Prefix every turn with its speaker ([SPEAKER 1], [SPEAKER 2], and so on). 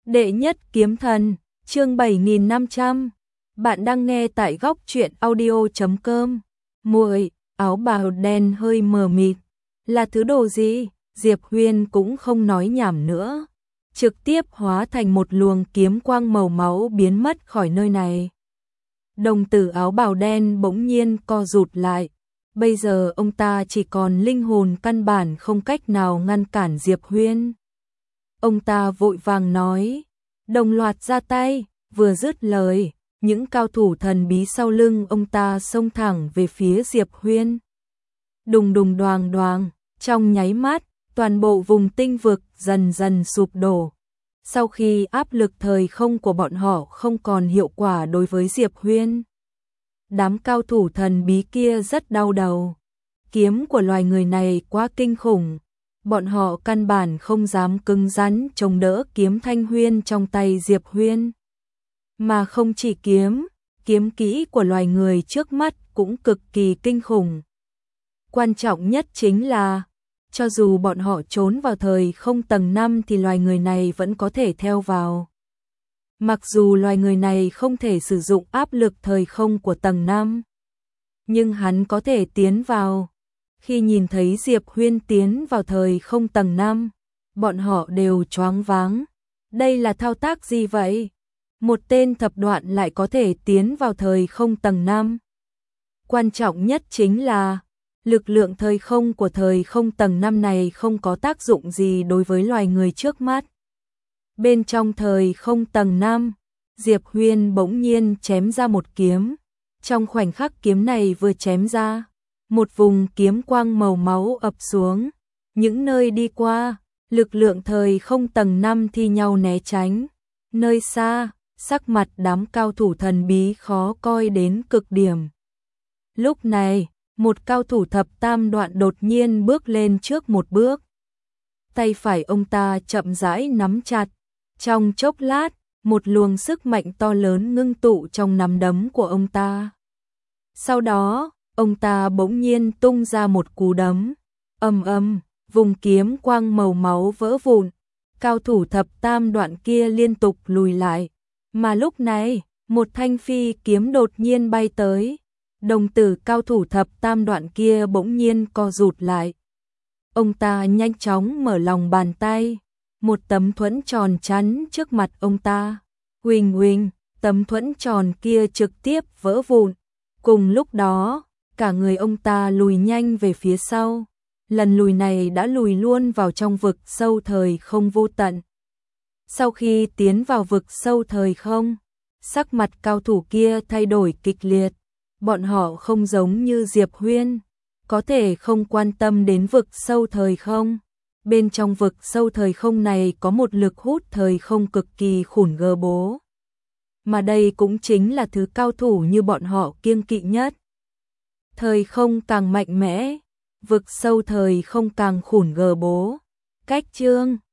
[SPEAKER 1] Đệ nhất kiếm thần, chương 7500. Bạn đang nghe tại góc truyện audio.com. Muội, áo bào đen hơi mờ mịt. Là thứ đồ gì? Diệp Huyên cũng không nói nhảm nữa. Trực tiếp hóa thành một luồng kiếm quang màu máu biến mất khỏi nơi này. Đồng tử áo bào đen bỗng nhiên co rụt lại. Bây giờ ông ta chỉ còn linh hồn, căn bản không cách nào ngăn cản Diệp Huyên. Ông ta vội vàng nói, đồng loạt ra tay, vừa dứt lời, những cao thủ thần bí sau lưng ông ta xông thẳng về phía Diệp Huyên. Đùng đùng đoàng đoàng, trong nháy mắt, toàn bộ vùng tinh vực dần dần sụp đổ. Sau khi áp lực thời không của bọn họ không còn hiệu quả đối với Diệp Huyên, đám cao thủ thần bí kia rất đau đầu. Kiếm của loài người này quá kinh khủng. Bọn họ căn bản không dám cứng rắn chống đỡ kiếm Thanh Huyên trong tay Diệp Huyên. Mà không chỉ kiếm kỹ của loài người trước mắt cũng cực kỳ kinh khủng. Quan trọng nhất chính là, cho dù bọn họ trốn vào thời không tầng 5 thì loài người này vẫn có thể theo vào. Mặc dù loài người này không thể sử dụng áp lực thời không của tầng 5, nhưng hắn có thể tiến vào. Khi nhìn thấy Diệp Huyên tiến vào thời không tầng 5, bọn họ đều choáng váng. Đây là thao tác gì vậy? Một tên thập đoạn lại có thể tiến vào thời không tầng 5. Quan trọng nhất chính là, lực lượng thời không của thời không tầng 5 này không có tác dụng gì đối với loài người trước mắt. Bên trong thời không tầng 5, Diệp Huyên bỗng nhiên chém ra một kiếm. Trong khoảnh khắc kiếm này vừa chém ra, một vùng kiếm quang màu máu ập xuống. Những nơi đi qua, lực lượng thời không tầng 5 thi nhau né tránh. Nơi xa, sắc mặt đám cao thủ thần bí khó coi đến cực điểm. Lúc này, một cao thủ thập tam đoạn đột nhiên bước lên trước một bước. Tay phải ông ta chậm rãi nắm chặt. Trong chốc lát, một luồng sức mạnh to lớn ngưng tụ trong nắm đấm của ông ta. Sau đó, ông ta bỗng nhiên tung ra một cú đấm. Ầm ầm, vùng kiếm quang màu máu vỡ vụn. Cao thủ thập tam đoạn kia liên tục lùi lại. Mà lúc này, một thanh phi kiếm đột nhiên bay tới. Đồng tử cao thủ thập tam đoạn kia bỗng nhiên co rụt lại. Ông ta nhanh chóng mở lòng bàn tay. Một tấm thuẫn tròn chắn trước mặt ông ta. Huỳnh huỳnh, tấm thuẫn tròn kia trực tiếp vỡ vụn. Cùng lúc đó, cả người ông ta lùi nhanh về phía sau. Lần lùi này đã lùi luôn vào trong vực sâu thời không vô tận. Sau khi tiến vào vực sâu thời không, sắc mặt cao thủ kia thay đổi kịch liệt. Bọn họ không giống như Diệp Huyên, có thể không quan tâm đến vực sâu thời không. Bên trong vực sâu thời không này có một lực hút thời không cực kỳ khủng bố. Mà đây cũng chính là thứ cao thủ như bọn họ kiêng kỵ nhất. Thời không càng mạnh mẽ, vực sâu thời không càng khủng bố. Cách chương